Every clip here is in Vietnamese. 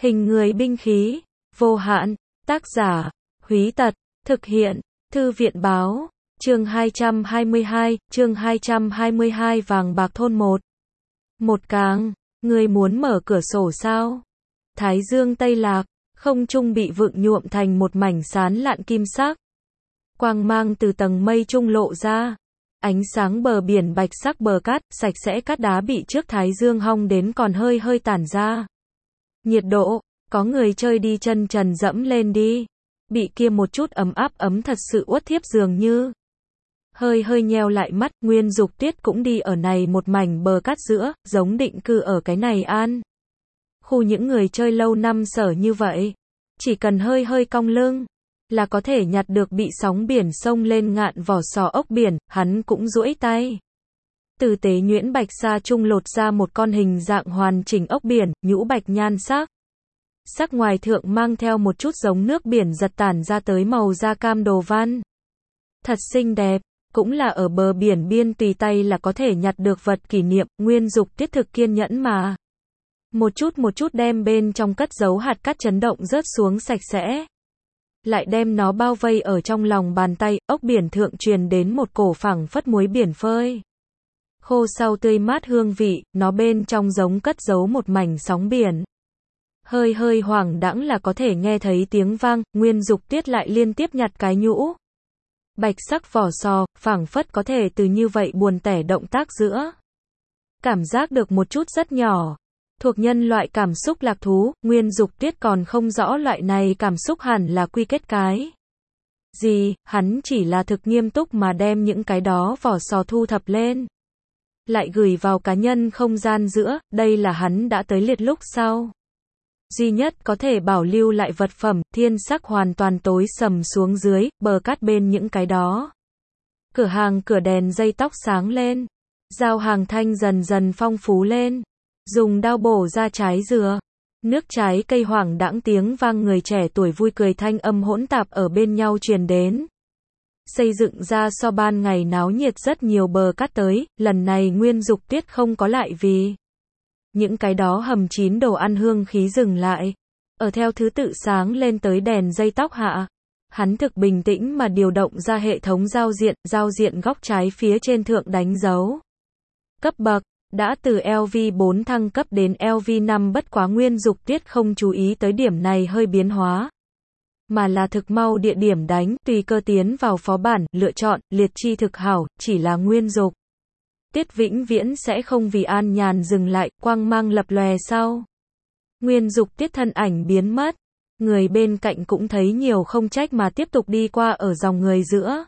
Hình người binh khí, vô hạn, tác giả, Húy Tật, thực hiện, Thư viện báo, chương 222, vàng bạc thôn 1. Một càng, người muốn mở cửa sổ sao? Thái dương tây lạc, không trung bị vượng nhuộm thành một mảnh sán lạn kim sắc. Quang mang từ tầng mây trung lộ ra. Ánh sáng bờ biển bạch sắc bờ cát, sạch sẽ cát đá bị trước thái dương hong đến còn hơi hơi tản ra. Nhiệt độ, có người chơi đi chân trần dẫm lên đi. Bị kia một chút ấm áp ấm thật sự uất thiếp dường như. Hơi hơi nheo lại mắt, Nguyên Dục Tiết cũng đi ở này một mảnh bờ cát giữa, giống định cư ở cái này an. Khu những người chơi lâu năm sở như vậy. Chỉ cần hơi hơi cong lưng, là có thể nhặt được bị sóng biển sông lên ngạn vỏ sò ốc biển, hắn cũng duỗi tay. Tử tế nhuyễn bạch sa trung lột ra một con hình dạng hoàn chỉnh ốc biển, nhũ bạch nhan sắc. Sắc ngoài thượng mang theo một chút giống nước biển giật tản ra tới màu da cam đồ văn. Thật xinh đẹp, cũng là ở bờ biển biên tùy tay là có thể nhặt được vật kỷ niệm, Nguyên Dục Tiết thực kiên nhẫn mà. Một chút đem bên trong cất giấu hạt cát chấn động rớt xuống sạch sẽ. Lại đem nó bao vây ở trong lòng bàn tay, ốc biển thượng truyền đến một cổ phảng phất muối biển phơi. Khô sau tươi mát hương vị, nó bên trong giống cất giấu một mảnh sóng biển. Hơi hơi hoảng đãng là có thể nghe thấy tiếng vang, Nguyên Dục Tiết lại liên tiếp nhặt cái nhũ. Bạch sắc vỏ sò, phảng phất có thể từ như vậy buồn tẻ động tác giữa. Cảm giác được một chút rất nhỏ. Thuộc nhân loại cảm xúc lạc thú, Nguyên Dục Tiết còn không rõ loại này cảm xúc hẳn là quy kết cái gì, hắn chỉ là thực nghiêm túc mà đem những cái đó vỏ sò thu thập lên. Lại gửi vào cá nhân không gian giữa, đây là hắn đã tới liệt lúc sau. Duy nhất có thể bảo lưu lại vật phẩm, thiên sắc hoàn toàn tối sầm xuống dưới, bờ cát bên những cái đó. Cửa hàng cửa đèn dây tóc sáng lên. Giao hàng thanh dần dần phong phú lên. Dùng dao bổ ra trái dừa. Nước trái cây hoảng đãng tiếng vang người trẻ tuổi vui cười thanh âm hỗn tạp ở bên nhau truyền đến. Xây dựng ra so ban ngày náo nhiệt rất nhiều bờ cát tới, lần này Nguyên Dục Tiết không có lại vì những cái đó hầm chín đồ ăn hương khí dừng lại. Ở theo thứ tự sáng lên tới đèn dây tóc hạ. Hắn thực bình tĩnh mà điều động ra hệ thống giao diện góc trái phía trên thượng đánh dấu. Cấp bậc, đã từ LV4 thăng cấp đến LV5 bất quá Nguyên Dục Tiết không chú ý tới điểm này hơi biến hóa. Mà là thực mau địa điểm đánh, tùy cơ tiến vào phó bản, lựa chọn, liệt chi thực hảo, chỉ là Nguyên Dục Tiết vĩnh viễn sẽ không vì an nhàn dừng lại, quang mang lập lòe sau. Nguyên Dục Tiết thân ảnh biến mất. Người bên cạnh cũng thấy nhiều không trách mà tiếp tục đi qua ở dòng người giữa.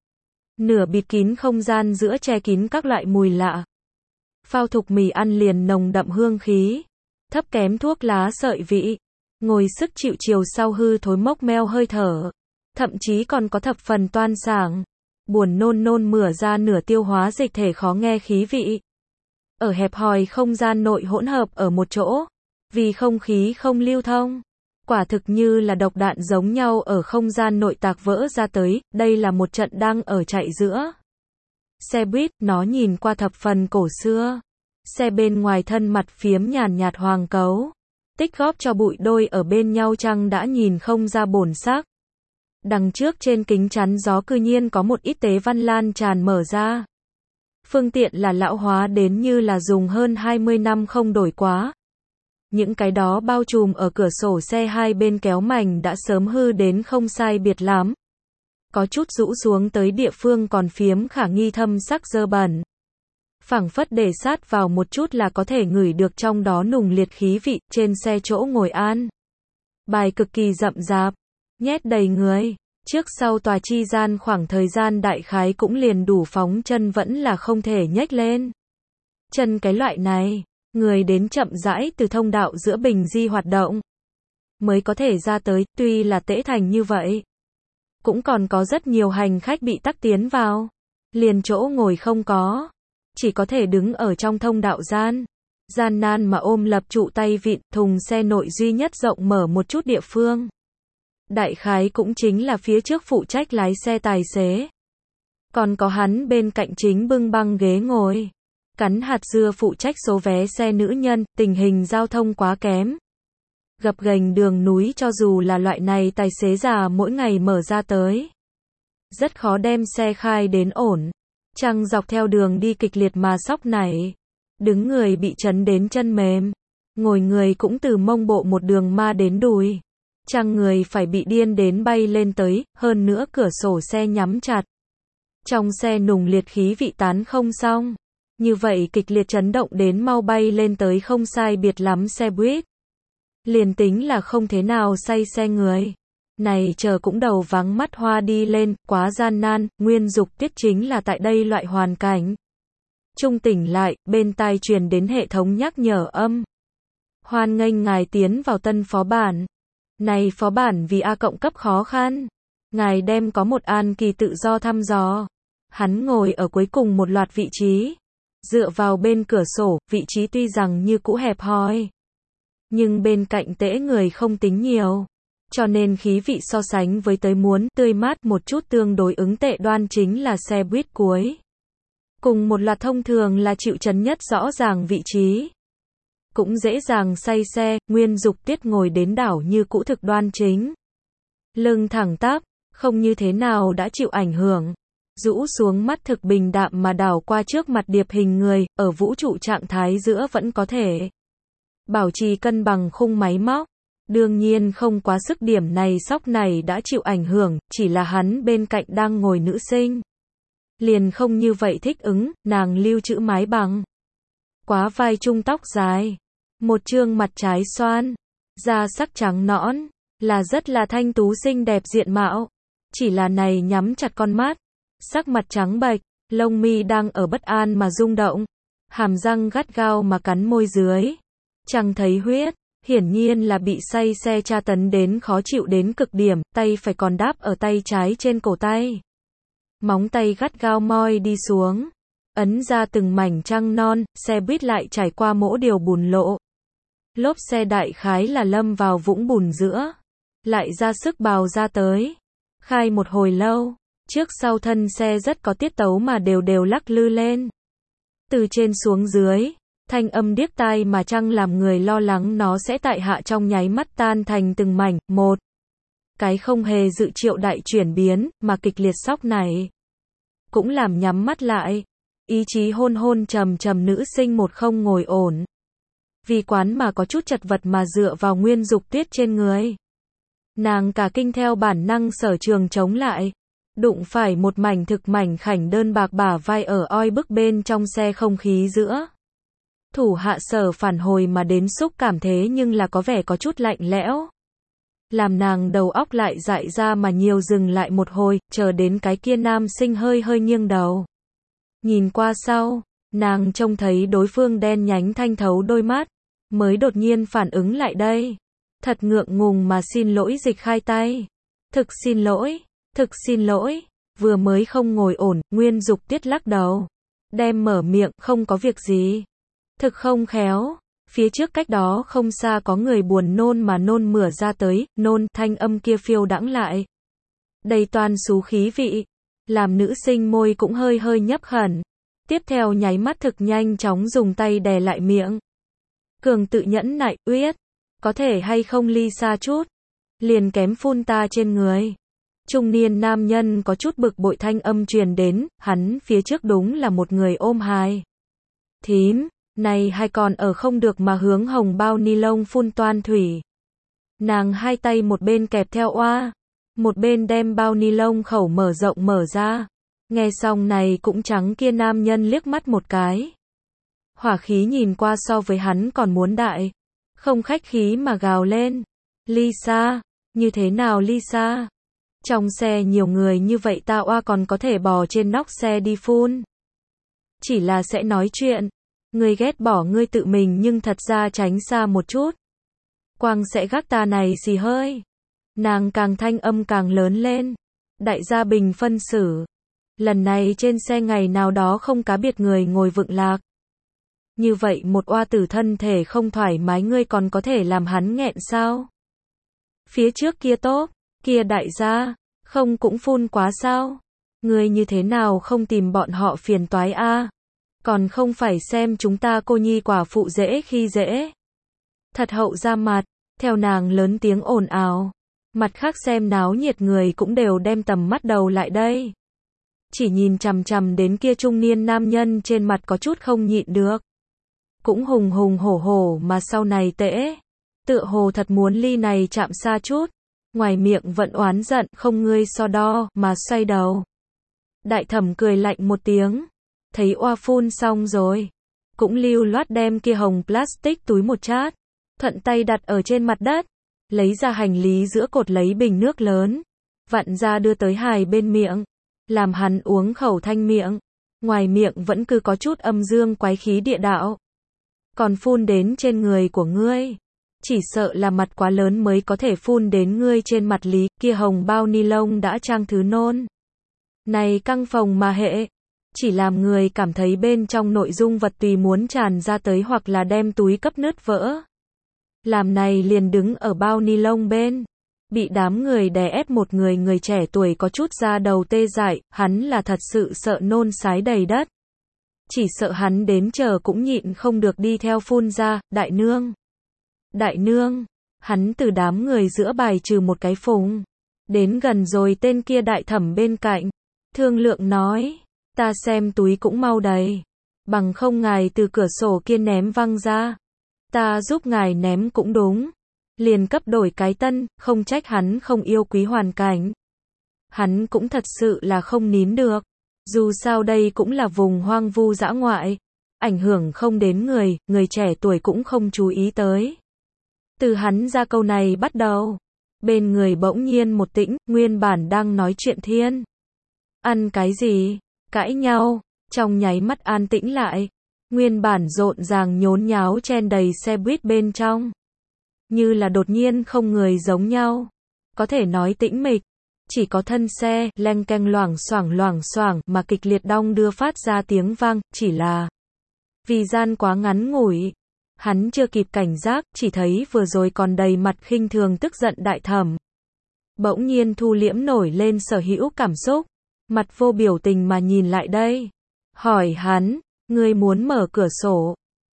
Nửa bịt kín không gian giữa che kín các loại mùi lạ. Phao thục mì ăn liền nồng đậm hương khí. Thấp kém thuốc lá sợi vị. Ngồi sức chịu chiều sau hư thối mốc meo hơi thở. Thậm chí còn có thập phần toan sảng. Buồn nôn mửa ra nửa tiêu hóa dịch thể khó nghe khí vị. Ở hẹp hòi không gian nội hỗn hợp ở một chỗ. Vì không khí không lưu thông. Quả thực như là độc đạn giống nhau ở không gian nội tạc vỡ ra tới, đây là một trận đang ở chạy giữa. Xe buýt, nó nhìn qua thập phần cổ xưa. Xe bên ngoài thân mặt phiếm nhàn nhạt hoàng cấu. Tích góp cho bụi đôi ở bên nhau chăng đã nhìn không ra bổn sắc. Đằng trước trên kính chắn gió cư nhiên có một ít tế văn lan tràn mở ra. Phương tiện là lão hóa đến như là dùng hơn 20 năm không đổi quá. Những cái đó bao trùm ở cửa sổ xe hai bên kéo mảnh đã sớm hư đến không sai biệt lắm. Có chút rũ xuống tới địa phương còn phiếm khả nghi thâm sắc dơ bẩn. Phảng phất để sát vào một chút là có thể ngửi được trong đó nùng liệt khí vị, trên xe chỗ ngồi an. Bài cực kỳ rậm rạp, nhét đầy người, trước sau tòa chi gian khoảng thời gian đại khái cũng liền đủ phóng chân vẫn là không thể nhếch lên. Chân cái loại này. Người đến chậm rãi từ thông đạo giữa bình di hoạt động. Mới có thể ra tới, tuy là tễ thành như vậy. Cũng còn có rất nhiều hành khách bị tắc tiến vào. Liền chỗ ngồi không có. Chỉ có thể đứng ở trong thông đạo gian. Gian nan mà ôm lập trụ tay vịn, thùng xe nội duy nhất rộng mở một chút địa phương. Đại khái cũng chính là phía trước phụ trách lái xe tài xế. Còn có hắn bên cạnh chính bưng băng ghế ngồi. Cắn hạt dưa phụ trách số vé xe nữ nhân, tình hình giao thông quá kém. Gập ghềnh đường núi cho dù là loại này tài xế già mỗi ngày mở ra tới. Rất khó đem xe khai đến ổn. Chăng dọc theo đường đi kịch liệt mà sóc nảy. Đứng người bị chấn đến chân mềm. Ngồi người cũng từ mông bộ một đường ma đến đùi. Chăng người phải bị điên đến bay lên tới, hơn nữa cửa sổ xe nhắm chặt. Trong xe nùng liệt khí vị tán không xong. Như vậy kịch liệt chấn động đến mau bay lên tới không sai biệt lắm xe buýt. Liền tính là không thế nào say xe người. Này chờ cũng đầu vắng mắt hoa đi lên, quá gian nan, Nguyên Dục Tiết chính là tại đây loại hoàn cảnh. Trung tỉnh lại, bên tai truyền đến hệ thống nhắc nhở âm. Hoan nghênh ngài tiến vào tân phó bản. Này phó bản vì A cộng cấp khó khăn. Ngài đem có một an kỳ tự do thăm dò. Hắn ngồi ở cuối cùng một loạt vị trí. Dựa vào bên cửa sổ, vị trí tuy rằng như cũ hẹp hòi. Nhưng bên cạnh tễ người không tính nhiều. Cho nên khí vị so sánh với tới muốn tươi mát một chút tương đối ứng tệ đoan chính là xe buýt cuối. Cùng một loạt thông thường là chịu chấn nhất rõ ràng vị trí. Cũng dễ dàng say xe, Nguyên Dục Tiết ngồi đến đảo như cũ thực đoan chính. Lưng thẳng tắp, không như thế nào đã chịu ảnh hưởng. Rũ xuống mắt thực bình đạm mà đảo qua trước mặt điệp hình người, ở vũ trụ trạng thái giữa vẫn có thể bảo trì cân bằng khung máy móc. Đương nhiên không quá sức điểm này sóc này đã chịu ảnh hưởng, chỉ là hắn bên cạnh đang ngồi nữ sinh. Liền không như vậy thích ứng, nàng lưu trữ mái bằng. Quá vai trung tóc dài. Một trương mặt trái xoan. Da sắc trắng nõn. Là rất là thanh tú xinh đẹp diện mạo. Chỉ là này nhắm chặt con mắt. Sắc mặt trắng bệch. Lông mi đang ở bất an mà rung động. Hàm răng gắt gao mà cắn môi dưới. Chẳng thấy huyết. Hiển nhiên là bị say xe tra tấn đến khó chịu đến cực điểm. Tay phải còn đáp ở tay trái trên cổ tay. Móng tay gắt gao moi đi xuống. Ấn ra từng mảnh trăng non, xe buýt lại trải qua mỗ điều bùn lộ. Lốp xe đại khái là lâm vào vũng bùn giữa. Lại ra sức bào ra tới. Khai một hồi lâu. Trước sau thân xe rất có tiết tấu mà đều đều lắc lư lên. Từ trên xuống dưới. Thanh âm điếc tai mà chăng làm người lo lắng nó sẽ tại hạ trong nháy mắt tan thành từng mảnh. Một cái không hề dự triệu đại chuyển biến, mà kịch liệt sóc này. Cũng làm nhắm mắt lại. Ý chí hôn hôn trầm trầm nữ sinh một không ngồi ổn. Vì quán mà có chút chật vật mà dựa vào Nguyên Dục Tiết trên người. Nàng cả kinh theo bản năng sở trường chống lại. Đụng phải một mảnh thực mảnh khảnh đơn bạc bả vai ở oi bức bên trong xe không khí giữa. Thủ hạ sở phản hồi mà đến xúc cảm thế nhưng là có vẻ có chút lạnh lẽo. Làm nàng đầu óc lại dại ra mà nhiều dừng lại một hồi, chờ đến cái kia nam sinh hơi hơi nghiêng đầu. Nhìn qua sau, nàng trông thấy đối phương đen nhánh thanh thấu đôi mắt, mới đột nhiên phản ứng lại đây. Thật ngượng ngùng mà xin lỗi dịch khai tay. Thực xin lỗi, vừa mới không ngồi ổn, Nguyên Dục Tiết lắc đầu. Đem mở miệng, không có việc gì. Thực không khéo, phía trước cách đó không xa có người buồn nôn mà nôn mửa ra tới, nôn, thanh âm kia phiêu đãng lại. Đầy toàn xú khí vị, làm nữ sinh môi cũng hơi hơi nhấp khẩn. Tiếp theo nháy mắt thực nhanh chóng dùng tay đè lại miệng. Cường tự nhẫn nại, Uyết, có thể hay không ly xa chút, liền kém phun ta trên người. Trung niên nam nhân có chút bực bội thanh âm truyền đến, hắn phía trước đúng là một người ôm hài. Thím, này hai con ở không được mà hướng hồng bao ni lông phun toan thủy. Nàng hai tay một bên kẹp theo oa, một bên đem bao ni lông khẩu mở rộng mở ra. Nghe xong này cũng trắng kia nam nhân liếc mắt một cái. Hỏa khí nhìn qua so với hắn còn muốn đại. Không khách khí mà gào lên. Lisa, như thế nào Lisa? Trong xe nhiều người như vậy ta oa còn có thể bò trên nóc xe đi phun. Chỉ là sẽ nói chuyện. Ngươi ghét bỏ ngươi tự mình nhưng thật ra tránh xa một chút. Quang sẽ gác ta này xì hơi. Nàng càng thanh âm càng lớn lên. Đại gia bình phân xử. Lần này trên xe ngày nào đó không cá biệt người ngồi vựng lạc. Như vậy một oa tử thân thể không thoải mái ngươi còn có thể làm hắn nghẹn sao? Phía trước kia tốt, kia đại gia, không cũng phun quá sao? Ngươi như thế nào không tìm bọn họ phiền toái a? Còn không phải xem chúng ta cô nhi quả phụ dễ khi dễ. Thật hậu ra mặt, Theo nàng lớn tiếng ồn ào, mặt khác xem náo nhiệt người cũng đều đem tầm mắt đầu lại đây. Chỉ nhìn chằm chằm đến kia trung niên nam nhân trên mặt có chút không nhịn được. Cũng hùng hùng hổ hổ mà sau này tễ. Tựa hồ thật muốn ly này chạm xa chút. Ngoài miệng vẫn oán giận, không ngươi so đo, mà xoay đầu. Đại thẩm cười lạnh một tiếng. Thấy oa phun xong rồi. Cũng lưu loát đem kia hồng plastic túi một chát. Thuận tay đặt ở trên mặt đất. Lấy ra hành lý giữa cột lấy bình nước lớn. Vặn ra đưa tới Hài bên miệng. Làm hắn uống khẩu thanh miệng. Ngoài miệng vẫn cứ có chút âm dương quái khí địa đạo. Còn phun đến trên người của ngươi. Chỉ sợ là mặt quá lớn mới có thể phun đến ngươi trên mặt lý. Kia hồng bao ni lông đã trang thứ nôn. Này căng phồng mà hệ. Chỉ làm người cảm thấy bên trong nội dung vật tùy muốn tràn ra tới hoặc là đem túi cấp nứt vỡ. Làm này liền đứng ở bao ni lông bên. Bị đám người đè ép một người trẻ tuổi có chút da đầu tê dại, hắn là thật sự sợ nôn sái đầy đất. Chỉ sợ hắn đến chờ cũng nhịn không được đi theo phun ra, đại nương. Đại nương, hắn từ đám người giữa bài trừ một cái phùng. Đến gần rồi tên kia đại thẩm bên cạnh. Thương lượng nói, ta xem túi cũng mau đầy. Bằng không ngài từ cửa sổ kia ném văng ra. Ta giúp ngài ném cũng đúng. Liền cấp đổi cái tân, không trách hắn không yêu quý hoàn cảnh. Hắn cũng thật sự là không nín được. Dù sao đây cũng là vùng hoang vu dã ngoại. Ảnh hưởng không đến người trẻ tuổi cũng không chú ý tới. Từ hắn ra câu này bắt đầu. Bên người bỗng nhiên một tĩnh, nguyên bản đang nói chuyện thiên. Ăn cái gì? Cãi nhau. Trong nháy mắt an tĩnh lại. Nguyên bản rộn ràng nhốn nháo chen đầy xe buýt bên trong. Như là đột nhiên không người giống nhau. Có thể nói tĩnh mịch. Chỉ có thân xe, leng keng loảng xoảng mà kịch liệt đong đưa phát ra tiếng vang, chỉ là vì gian quá ngắn ngủi. Hắn chưa kịp cảnh giác, chỉ thấy vừa rồi còn đầy mặt khinh thường tức giận đại thẩm. Bỗng nhiên thu liễm nổi lên sở hữu cảm xúc. Mặt vô biểu tình mà nhìn lại đây. Hỏi hắn, ngươi muốn mở cửa sổ.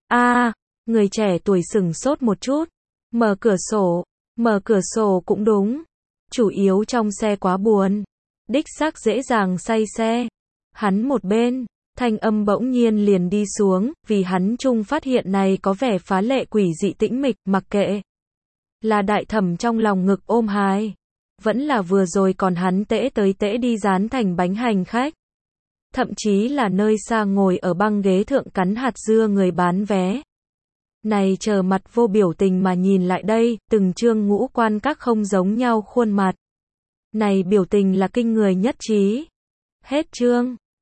Người trẻ tuổi sừng sốt một chút. Mở cửa sổ cũng đúng. Chủ yếu trong xe quá buồn. Đích xác dễ dàng say xe. Hắn một bên, thanh âm bỗng nhiên liền đi xuống, vì hắn chung phát hiện này có vẻ phá lệ quỷ dị tĩnh mịch, mặc kệ. Là đại thẩm trong lòng ngực ôm hài. Vẫn là vừa rồi còn hắn tễ tới tễ đi dán thành bánh hành khách. Thậm chí là nơi xa ngồi ở băng ghế thượng cắn hạt dưa người bán vé. Này chờ mặt vô biểu tình mà nhìn lại đây, từng trương ngũ quan các không giống nhau khuôn mặt. Này biểu tình là kinh người nhất trí. Hết chương.